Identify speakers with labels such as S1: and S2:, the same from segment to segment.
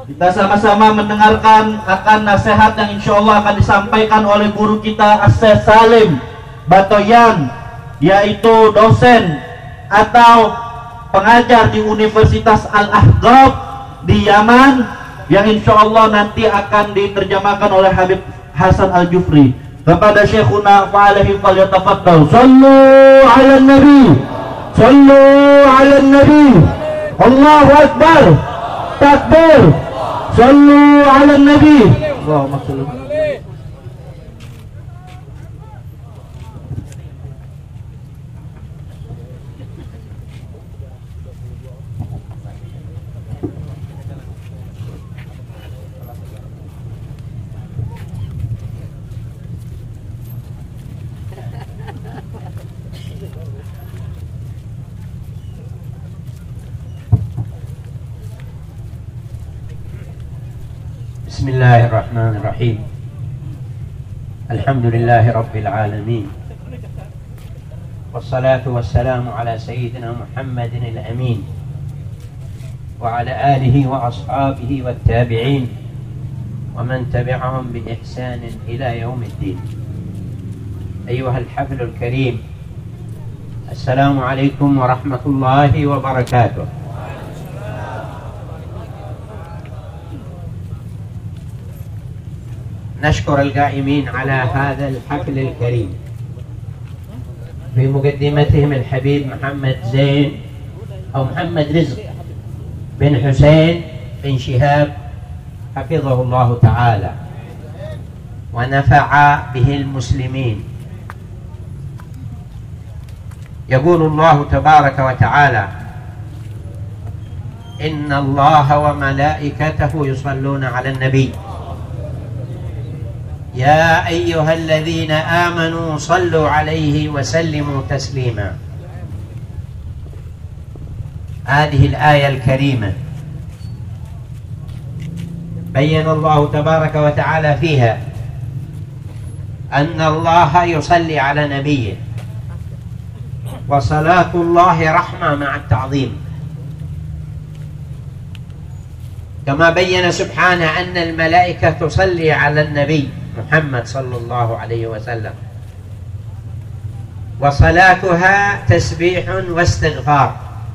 S1: Kita sama-sama mendengarkan akan nasihat yang insya Allah akan disampaikan oleh guru kita As-Syekh Salim Batoyan, yaitu dosen atau pengajar di Universitas Al-Ahqaf di Yaman, yang insya Allah nanti akan diterjemahkan oleh Habib Hasan Al-Jufri. Kepada Syekhuna fa'alaihi falyatafaddal. Sallu ala nabi, sallu ala nabi, Allahu Akbar, takbir, sallu ala nabi. Allahumma salli.
S2: Bismillahirrahmanirrahim. Alhamdulillahi Rabbil Alamin. Wassalatu wassalamu ala Sayyidina Muhammadin al-Amin wa ala alihi wa ashabihi wa tabi'in wa man tabi'ahum bi ihsanin ila yaumiddin. Ayyuhal haflul karim, assalamu alaikum wa rahmatullahi wa barakatuh. نشكر القائمين على هذا الحفل الكريم، في مقدمتهم الحبيب محمد زين أو محمد رزق بن حسين بن شهاب حفظه الله تعالى ونفع به المسلمين. يقول الله تبارك وتعالى: إن الله وملائكته يصلون على النبي يا أيها الذين آمنوا صلوا عليه وسلموا تسليما. هذه الآية الكريمة بين الله تبارك وتعالى فيها أن الله يصلي على نبيه، وصلاة الله رحمة مع التعظيم، كما بين سبحانه أن الملائكة تصلي على النبي محمد صلى الله عليه وسلم، وصلاتها تسبيح واستغفار.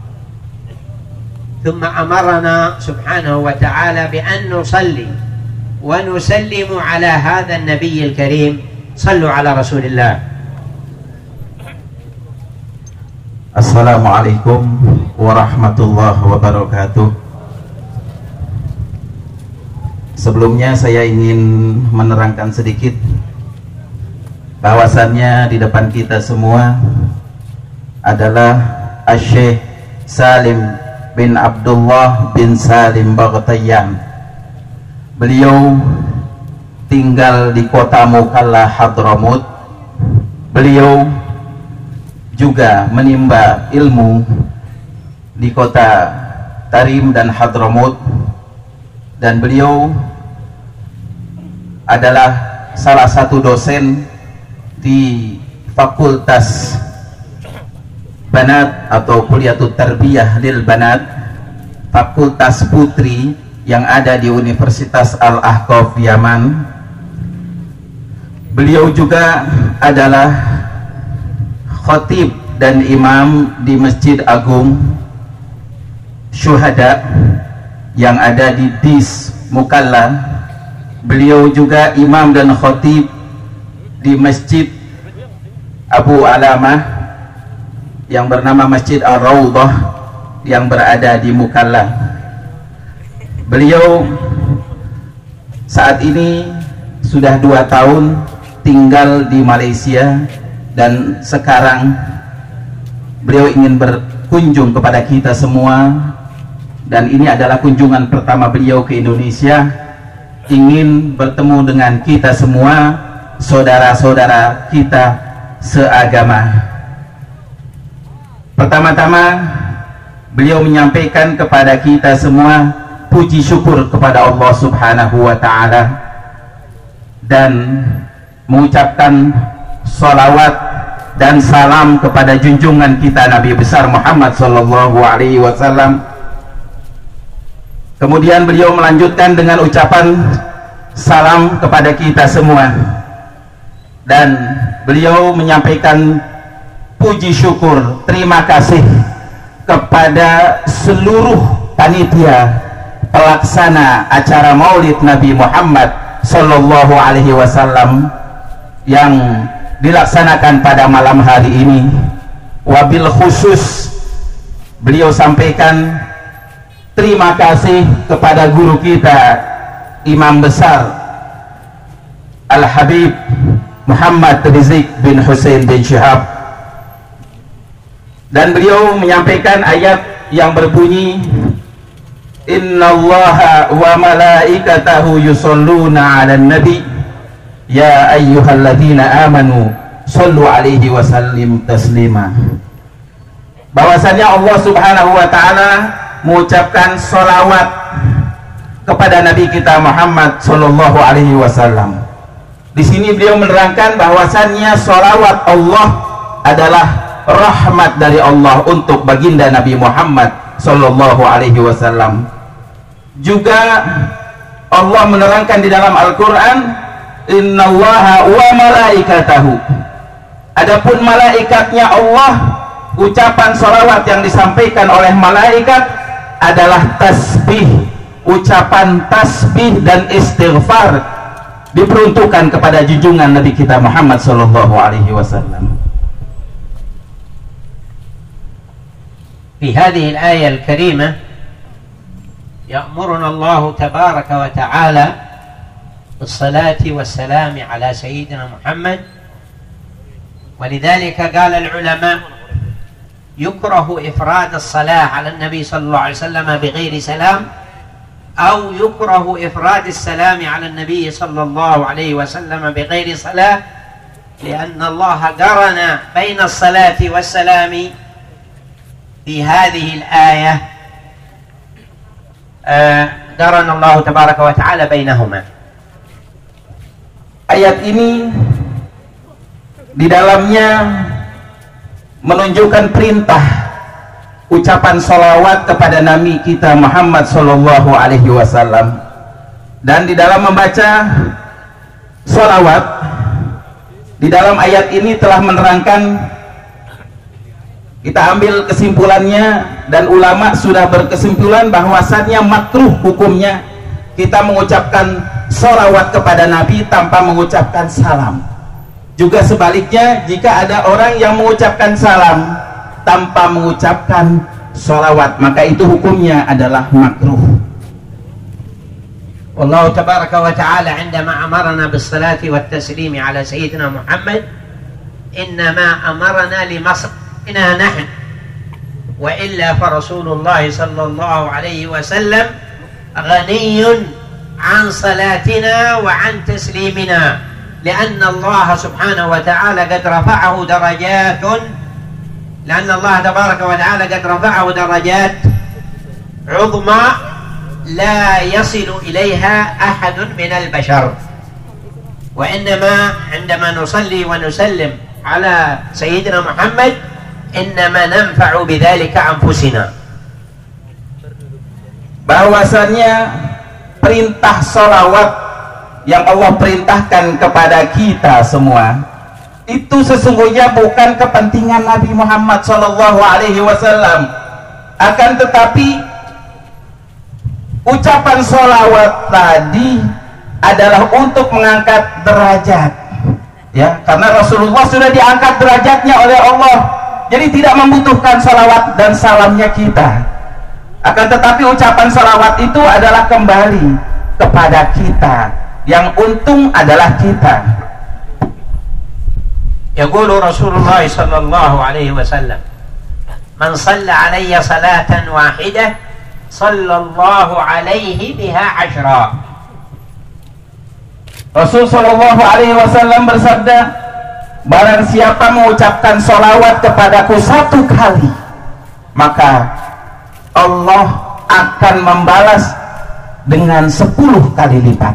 S2: ثم أمرنا سبحانه وتعالى بأن نصلي ونسلم على هذا النبي الكريم. صلوا على رسول الله.
S3: السلام عليكم ورحمة الله وبركاته. Sebelumnya saya ingin menerangkan sedikit bahwasannya di depan kita semua adalah Syekh Salim bin Abdullah bin Salim Batoyan. Beliau tinggal di kota Mukalla Hadramut. Beliau juga menimba ilmu di kota Tarim dan Hadramut, dan beliau adalah salah satu dosen di Fakultas Banat atau Kuliatut Tarbiyah lil Banat, Fakultas Putri yang ada di Universitas Al-Ahqaf Yaman. Beliau juga adalah khatib dan imam di Masjid Agung Syuhada yang ada di Dis Mukalla. Beliau juga imam dan khatib di Masjid Abu Alamah yang bernama Masjid Ar-Rawdah yang berada di Mukalla. Beliau saat ini sudah 2 tahun tinggal di Malaysia, dan sekarang beliau ingin berkunjung kepada kita semua, dan ini adalah kunjungan pertama beliau ke Indonesia, ingin bertemu dengan kita semua, saudara-saudara kita seagama. Pertama-tama beliau menyampaikan kepada kita semua puji syukur kepada Allah Subhanahu wa ta'ala, dan mengucapkan salawat dan salam kepada junjungan kita Nabi besar Muhammad sallallahu alaihi wasallam, Kemudian beliau melanjutkan dengan ucapan salam kepada kita semua, dan beliau menyampaikan puji syukur, terima kasih kepada seluruh panitia pelaksana acara Maulid Nabi Muhammad Sallallahu Alaihi Wasallam yang dilaksanakan pada malam hari ini. Wabil khusus beliau sampaikan terima kasih kepada guru kita, Imam Besar Al-Habib Muhammad Rizik bin Hussein bin Syihab, dan beliau menyampaikan ayat yang berbunyi Innallaha wa malaikatahu yusholluna 'alan nabi ya ayyuhalladzina amanu shollu 'alaihi wa sallim taslima. Bahwasanya Allah Subhanahu wa taala mengucapkan sholawat kepada Nabi kita Muhammad sallallahu alaihi wasallam. Di sini beliau menerangkan bahwasannya sholawat Allah adalah rahmat dari Allah untuk baginda Nabi Muhammad sallallahu alaihi wasallam. Juga Allah menerangkan di dalam Al-Qur'an innallaha wa malaikatahu. Adapun malaikatnya Allah, ucapan sholawat yang disampaikan oleh malaikat adalah tasbih, ucapan tasbih dan istighfar diperuntukkan kepada junjungan Nabi kita Muhammad sallallahu alaihi wasallam.
S2: في هذه الآية الكريمة يأمرنا الله تبارك وتعالى بالصلاة والسلام على سيدنا محمد، ولذلك قال العلماء يكره إفراد الصلاة على النبي صلى الله عليه وسلم بغير سلام، أو يكره إفراد السلام على النبي صلى الله عليه وسلم بغير صلاة، لأن الله قرن بين الصلاة والسلام في هذه الآية، قرن الله تبارك وتعالى بينهما.
S3: Ayat ini di dalamnya menunjukkan perintah ucapan sholawat kepada Nabi kita Muhammad sallallahu alaihi wasallam, dan di dalam membaca sholawat di dalam ayat ini telah menerangkan, kita ambil kesimpulannya, dan ulama sudah berkesimpulan bahwasannya makruh hukumnya kita mengucapkan sholawat kepada Nabi tanpa mengucapkan salam. Juga sebaliknya, jika ada orang yang mengucapkan salam tanpa mengucapkan sholawat, maka itu hukumnya adalah makruh.
S2: والله تبارك وتعالى عندما أمرنا بالصلاة والتسليم على سيدنا محمد إنما أمرنا لمصلحتنا نحن، وإلا فرسول الله صلى الله عليه وسلم غني عن صلاتنا وعن تسليمنا، لأن الله سبحانه وتعالى قد رفعه درجات، لأن الله تبارك وتعالى قد رفعه درجات عظمى لا يصل إليها أحد من البشر. وإنما عندما نصلي ونسلم على سيدنا محمد إنما ننفع بذلك أنفسنا.
S3: Bahwasannya perintah sholawat yang Allah perintahkan kepada kita semua itu sesungguhnya bukan kepentingan Nabi Muhammad sallallahu alaihi wasallam, akan tetapi ucapan sholawat tadi adalah untuk mengangkat derajat, ya, karena Rasulullah sudah diangkat derajatnya oleh Allah, jadi tidak membutuhkan sholawat dan salamnya kita. Akan tetapi ucapan sholawat itu adalah kembali kepada kita, yang untung adalah kita.
S2: يقول رسول الله صلى الله عليه وسلم من صلى علي صلاة واحدة صلى الله عليه بها 10.
S3: Rasul sallallahu alaihi wasallam bersabda, barang siapa mengucapkan sholawat kepadaku 1 kali, maka Allah akan membalas dengan 10 kali lipat.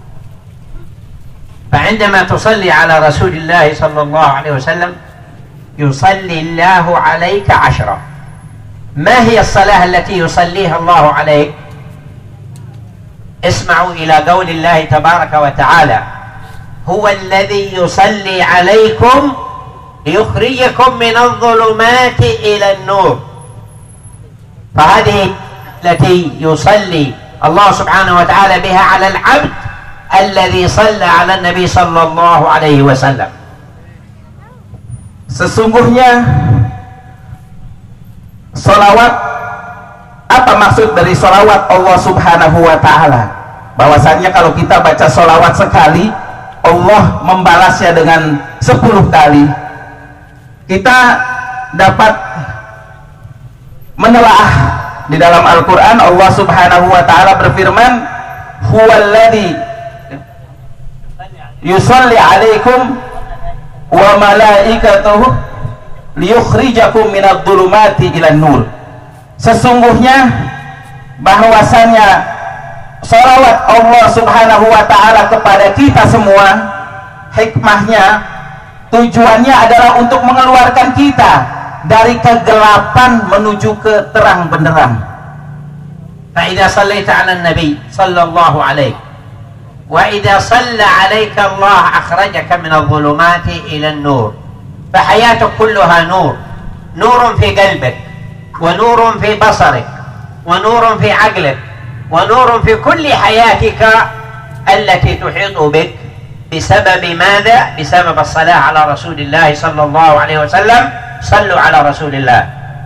S2: فعندما تصلي على رسول الله صلى الله عليه وسلم يصلي الله عليك 10. ما هي الصلاة التي يصليها الله عليك؟ اسمعوا إلى قول الله تبارك وتعالى: هو الذي يصلي عليكم ليخرجكم من الظلمات إلى النور. فهذه التي يصلي الله سبحانه وتعالى بها على العبد الذي صلى على النبي صلى الله عليه وسلم.
S3: Sesungguhnya salawat, apa maksud dari salawat Allah subhanahu wa ta'ala? Bahwasannya kalau kita baca salawat sekali, Allah membalasnya dengan 10 kali. Kita dapat menelaah di dalam Al-Quran. Allah subhanahu wa ta'ala berfirman, huwallazi yusalli alaikum wa malaikatuhu liyukhrijakum minadh dhulumati ilan nur. Sesungguhnya bahwasannya salawat Allah subhanahu wa ta'ala kepada kita semua, hikmahnya, tujuannya adalah untuk mengeluarkan kita dari kegelapan menuju ke terang benderang.
S2: فإذا صليت على النبي صلى الله عليه وإذا صلى عليك الله أخرجك من الظلمات إلى النور، فحياتك كلها نور، نور في قلبك، ونور في بصرك، ونور في عقلك، ونور في كل حياتك التي تحيط بك، بسبب ماذا؟ بسبب الصلاة على رسول الله صلى الله عليه وسلم. صلوا على رسول الله.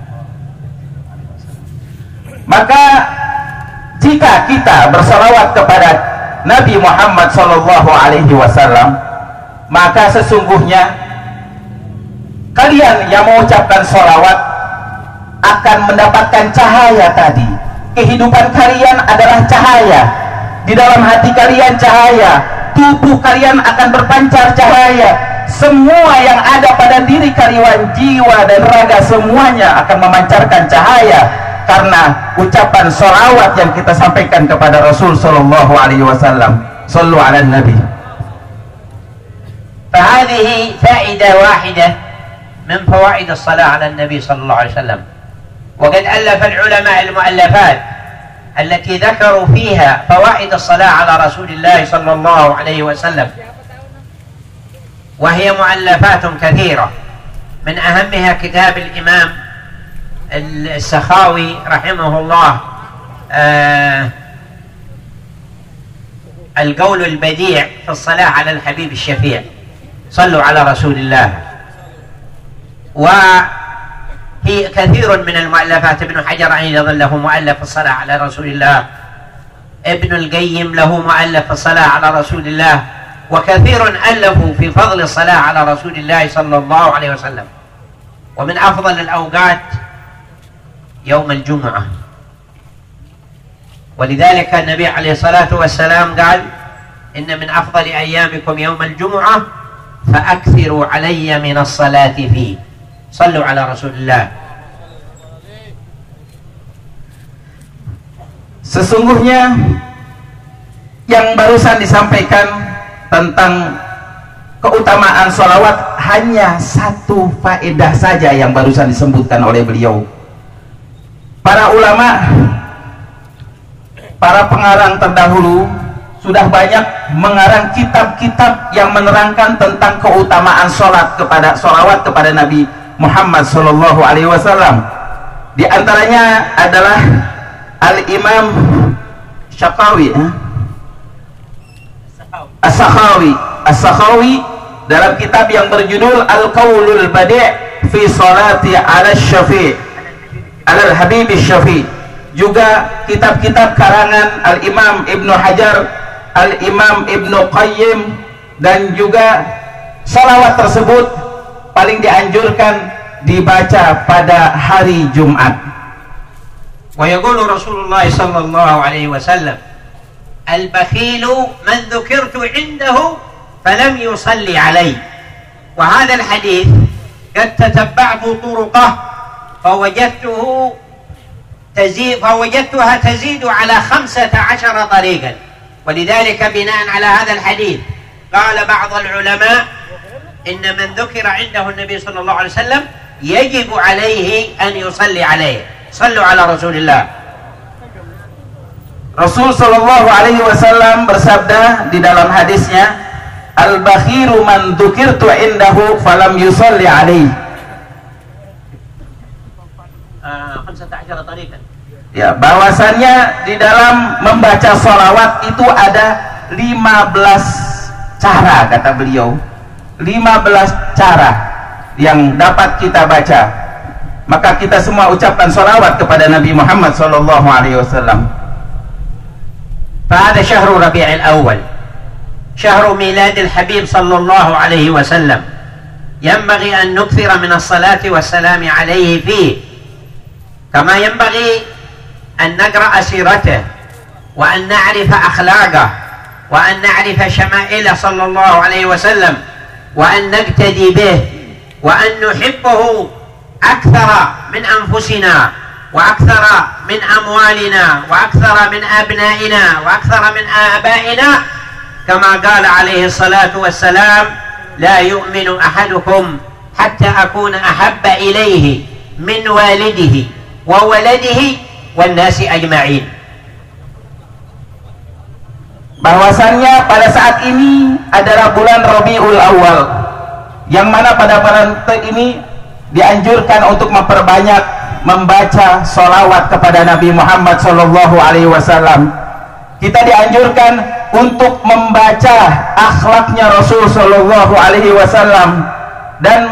S3: Maka jika kita bersalawat kepada Nabi Muhammad sallallahu alaihi wasallam, maka sesungguhnya kalian yang mengucapkan salawat akan mendapatkan cahaya tadi. Kehidupan kalian adalah cahaya, di dalam hati kalian cahaya, tubuh kalian akan berpancar cahaya, semua yang ada pada diri kalian, jiwa dan raga, semuanya akan memancarkan cahaya karena ucapan sholawat yang kita sampaikan kepada Rasul sallallahu alaihi wasallam. Sallu ala nabi.
S2: فهذه فائدة واحدة من فوائد الصلاة على النبي صلى الله عليه وسلم. وقد ألف العلماء المؤلفات التي ذكروا فيها فوائد الصلاة على رسول الله صلى الله عليه وسلم، وهي مؤلفات كثيرة. من أهمها كتاب الإمام السخاوي رحمه الله، القول البديع في الصلاة على الحبيب الشفيع، صلوا على رسول الله. وهي كثير من المؤلفات، ابن حجر أيضا له مؤلف الصلاة على رسول الله، ابن القيم له مؤلف الصلاة على رسول الله، وكثير ألفوا في فضل الصلاة على رسول الله صلى الله عليه وسلم. ومن أفضل الأوقات يوم الجمعة، ولذلك النبي عليه الصلاة والسلام قال: إن من أفضل أيامكم يوم الجمعة فأكثروا علي من الصلاة فيه. صلوا على رسول الله.
S3: Sesungguhnya yang barusan disampaikan tentang keutamaan sholawat hanya satu faedah saja yang barusan disebutkan oleh beliau. Para ulama, para pengarang terdahulu sudah banyak mengarang kitab-kitab yang menerangkan tentang keutamaan sholawat kepada Nabi Muhammad sallallahu alaihi wasallam. Di antaranya adalah Al-Imam Syakawi, As-Sakhawi dalam kitab yang berjudul Al-Qaulul Badi' fi Salati ala Syafi' ala Habib Syafi'. Juga kitab-kitab karangan Al-Imam Ibnu Hajar, Al-Imam Ibnu Qayyim, dan juga salawat tersebut paling dianjurkan dibaca pada hari Jumat.
S2: Wa yaqulu Rasulullah sallallahu alaihi wasallam: al-bakhilu man dzukirtu 'indahu falam yusalli alayhi. Wa hadha al-hadith qad tatabba'tu turuqah فوجدتها تزيد على 15 طريقا. ولذلك بناء على هذا الحديث قال بعض العلماء إن من ذكر عنده النبي صلى الله عليه وسلم يجب عليه أن يصلي عليه. صلوا على رسول الله.
S3: Rasul sallallahu alaihi wasallam bersabda di dalam hadisnya, al-bakhiru man dzukirtu indahu falam yusalli alaihi. Ya, bahwasannya di dalam membaca sholawat itu ada 15 cara, kata beliau. 15 cara yang dapat kita baca. Maka kita semua ucapkan sholawat kepada Nabi Muhammad sallallahu alaihi wasallam.
S2: فهذا شهر ربيع الأول، شهر ميلاد الحبيب صلى الله عليه وسلم، ينبغي أن نكثر من الصلاة والسلام عليه فيه، كما ينبغي أن نقرأ سيرته وأن نعرف أخلاقه وأن نعرف شمائله صلى الله عليه وسلم وأن نقتدي به وأن نحبه أكثر من أنفسنا وأكثر من أموالنا وأكثر من أبنائنا وأكثر من آبائنا، كما قال عليه الصلاة والسلام: لا يؤمن أحدكم حتى أكون أحب إليه من والده وولده والناس أجمعين.
S3: Bahwasannya pada saat ini adalah bulan Rabiul Awal, yang mana pada bulan ini dianjurkan untuk memperbanyak membaca sholawat kepada Nabi Muhammad sallallahu alaihi wasallam. Kita dianjurkan untuk membaca akhlaknya Rasul sallallahu alaihi wasallam dan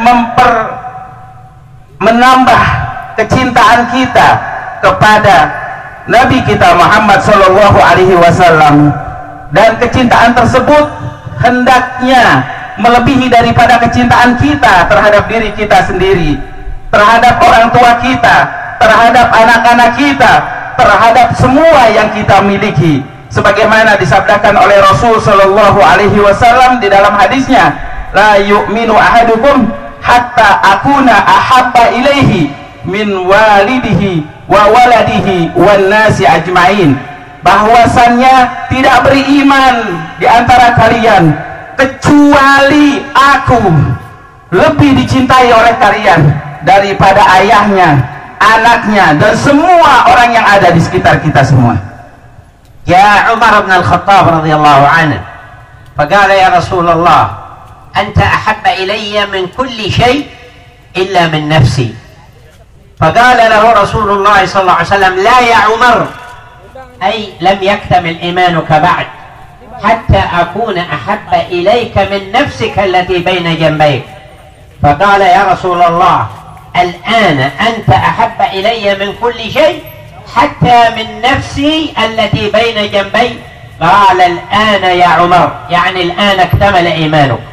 S3: menambah kecintaan kita kepada Nabi kita Muhammad sallallahu alaihi wasallam, dan kecintaan tersebut hendaknya melebihi daripada kecintaan kita terhadap diri kita sendiri, terhadap orang tua kita, terhadap anak-anak kita, terhadap semua yang kita miliki, sebagaimana disabdakan oleh Rasul sallallahu alaihi wasallam di dalam hadisnya, la yu'minu ahadukum hatta akuna ahabba ilaihi min walidihi wa waladihi wan nasi ajmain. Bahwasannya tidak beriman di antara kalian kecuali aku lebih dicintai oleh kalian daripada ayahnya, anaknya, dan semua orang yang ada di sekitar kita semua.
S2: جاء عمر بن الخطاب رضي الله عنه فقال: يا رسول الله، أنت أحب إلي من كل شيء إلا من نفسي. فقال له رسول الله صلى الله عليه وسلم: لا يا عمر، أي لم يكتمل إيمانك بعد حتى أكون أحب إليك من نفسك التي بين جنبيك. فقال: يا رسول الله، الآن أنت أحب إلي من كل شيء حتى من نفسي التي بين جنبي. قال: الآن يا عمر، يعني الآن اكتمل إيمانك.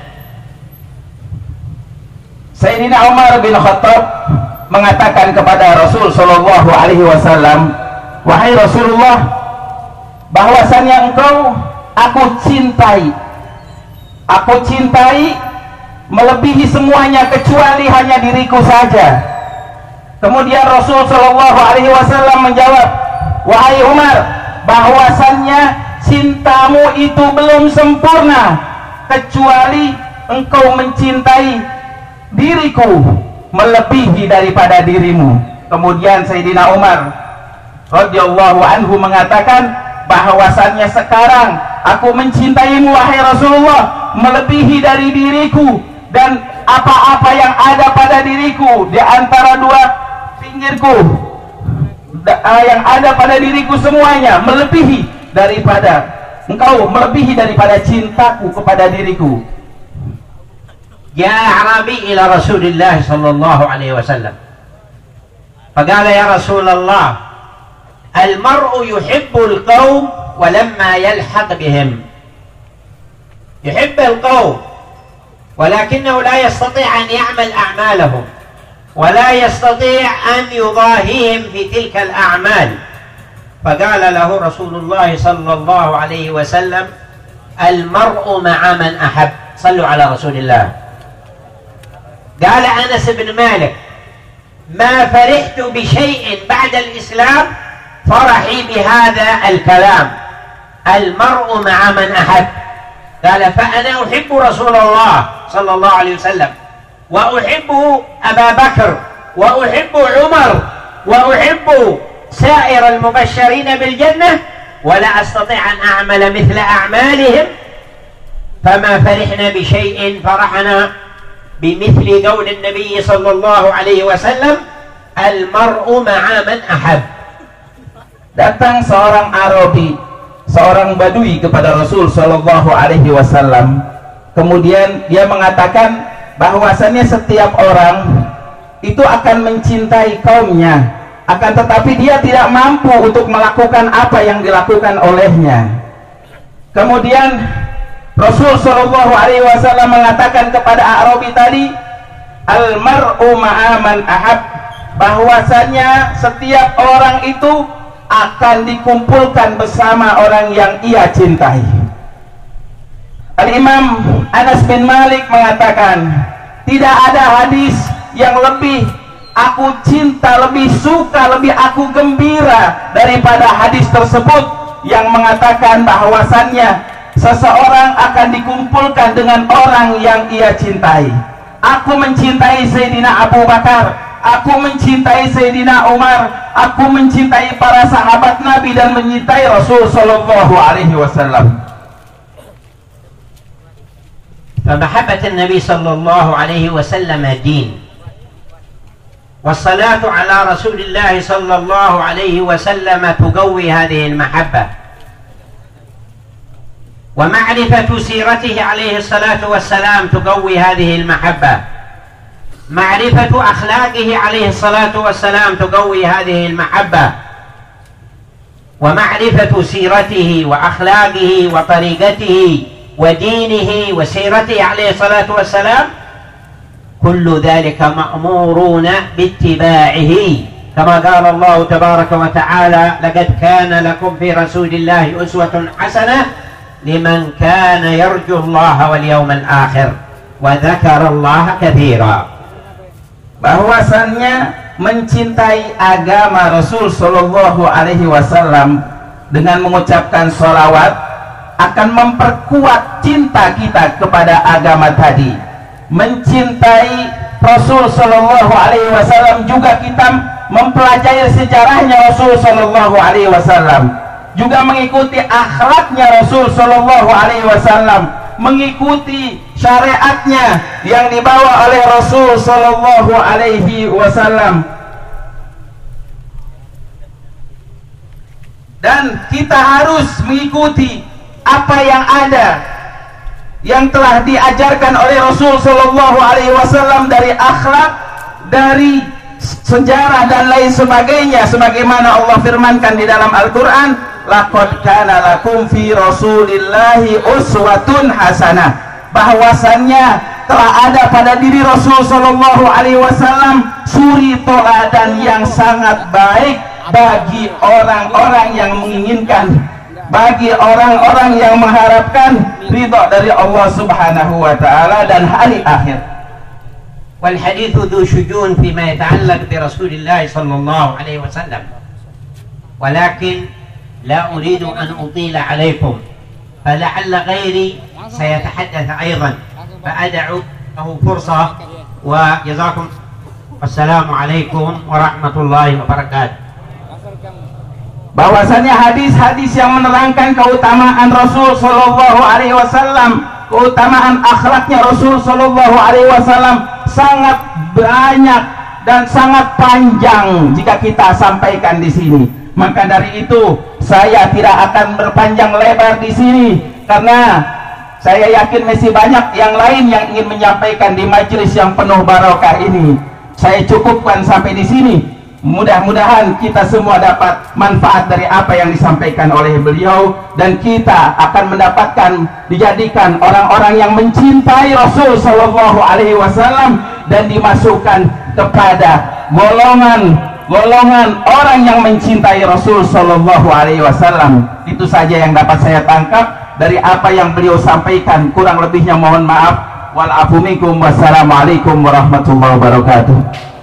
S3: Sayyidina Umar bin Khattab mengatakan kepada Rasul sallallahu alaihi wasallam, wahai Rasulullah, bahwasannya engkau aku cintai melebihi semuanya kecuali hanya diriku saja. Kemudian Rasul sallallahu alaihi wasallam menjawab, wahai Umar, bahwasannya cintamu itu belum sempurna kecuali engkau mencintai diriku melebihi daripada dirimu. Kemudian Sayyidina Umar radhiyallahu anhu mengatakan bahwasannya sekarang aku mencintaimu wahai Rasulullah melebihi dari diriku, dan apa-apa yang ada pada diriku di antara dua pinggirku, yang ada pada diriku semuanya melebihi daripada engkau, melebihi daripada cintaku kepada diriku.
S2: جاء أعرابي إلى رسول الله صلى الله عليه وسلم فقال: يا رسول الله، المرء يحب القوم ولما يلحق بهم، يحب القوم ولكنه لا يستطيع أن يعمل أعمالهم ولا يستطيع أن يضاهيهم في تلك الأعمال. فقال له رسول الله صلى الله عليه وسلم: المرء مع من أحب. صلوا على رسول الله. قال أنس بن مالك: ما فرحت بشيء بعد الإسلام فرحي بهذا الكلام، المرء مع من أحب. قال: فأنا أحب رسول الله صلى الله عليه وسلم، وأحب أبا بكر، وأحب عمر، وأحب سائر المبشرين بالجنة، ولا أستطيع أن أعمل مثل أعمالهم فما فرحنا بشيء فرحنا بمثل قول النبي صلى الله عليه وسلم المرء مع من أحب.
S3: Datang seorang Arabi, seorang Badui kepada Rasul Shallallahu Alaihi Wasallam. Kemudian dia mengatakan bahwasannya setiap orang itu akan mencintai kaumnya, akan tetapi dia tidak mampu untuk melakukan apa yang dilakukan olehnya. Kemudian Rasul Shallallahu Alaihi Wasallam mengatakan kepada Arabi tadi, al-mar'u ma'a man ahab, bahwasanya setiap orang itu akan dikumpulkan bersama orang yang ia cintai. Al-Imam Anas bin Malik mengatakan, tidak ada hadis yang lebih aku cinta, lebih suka, lebih aku gembira daripada hadis tersebut yang mengatakan bahwasannya seseorang akan dikumpulkan dengan orang yang ia cintai. Aku mencintai Sayyidina Abu Bakar, aku mencintai Sayyidina Umar, aku mencintai para sahabat Nabi dan mencintai Rasul Sallallahu Alaihi Wasallam.
S2: فمحبة النبي صلى الله عليه وسلم دين، والصلاة على رسول الله صلى الله عليه وسلم تقوي هذه المحبة، ومعرفة سيرته عليه الصلاة والسلام تقوي هذه المحبة، معرفة أخلاقه عليه الصلاة والسلام تقوي هذه المحبة، ومعرفة سيرته وأخلاقه وطريقته ودينه وسيرته عليه الصلاة والسلام كل ذلك مأمورون باتباعه، كما قال الله تبارك وتعالى لقد كان لكم في رسول الله أسوة حسنة لمن كان يرجو الله واليوم الآخر وذكر الله كثيرا.
S3: Bahwasannya mencintai agama Rasul Shallallahu Alaihi Wasallam dengan mengucapkan sholawat akan memperkuat cinta kita kepada agama tadi. Mencintai Rasul Shallallahu Alaihi Wasallam juga kita mempelajari sejarahnya Rasul Shallallahu Alaihi Wasallam, juga mengikuti akhlaknya Rasul Shallallahu Alaihi Wasallam, mengikuti syariatnya yang dibawa oleh Rasul Shallallahu Alaihi Wasallam. Dan kita harus mengikuti apa yang ada yang telah diajarkan oleh Rasul Shallallahu Alaihi Wasallam dari akhlak, dari sejarah dan lain sebagainya, sebagaimana Allah firmankan di dalam Al-Quran, laqad kana lakum fi rasulillahi uswatun hasanah, bahwasannya telah ada pada diri Rasul Shallallahu Alaihi Wasallam suri teladan yang sangat baik bagi orang-orang yang menginginkan, bagi orang-orang yang mengharapkan ridha dari Allah Subhanahu wa taala dan hari akhir.
S2: والحديث ذو شجون فيما يتعلق برسول الله صلى الله عليه وسلم، ولكن لا أريد أن أطيل عليكم، فلعل غيري سيتحدث أيضا، فأدعو له فرصة. وجزاكم السلام عليكم ورحمة الله وبركاته.
S3: Bahwasannya hadis-hadis yang menerangkan keutamaan Rasul Shallallahu Alaihi Wasallam, keutamaan akhlaknya Rasul Shallallahu Alaihi Wasallam sangat banyak dan sangat panjang jika kita sampaikan di sini. Maka dari itu saya tidak akan berpanjang lebar di sini, karena saya yakin masih banyak yang lain yang ingin menyampaikan di majelis yang penuh barokah ini. Saya cukupkan sampai di sini. Mudah-mudahan kita semua dapat manfaat dari apa yang disampaikan oleh beliau, dan kita akan mendapatkan, dijadikan orang-orang yang mencintai Rasul Shallallahu Alaihi Wasallam dan dimasukkan kepada golongan orang yang mencintai Rasul Shallallahu Alaihi Wasallam. Itu saja yang dapat saya tangkap dari apa yang beliau sampaikan. Kurang lebihnya mohon maaf. Wal afu minkum. Wassalamualaikum warahmatullahi wabarakatuh.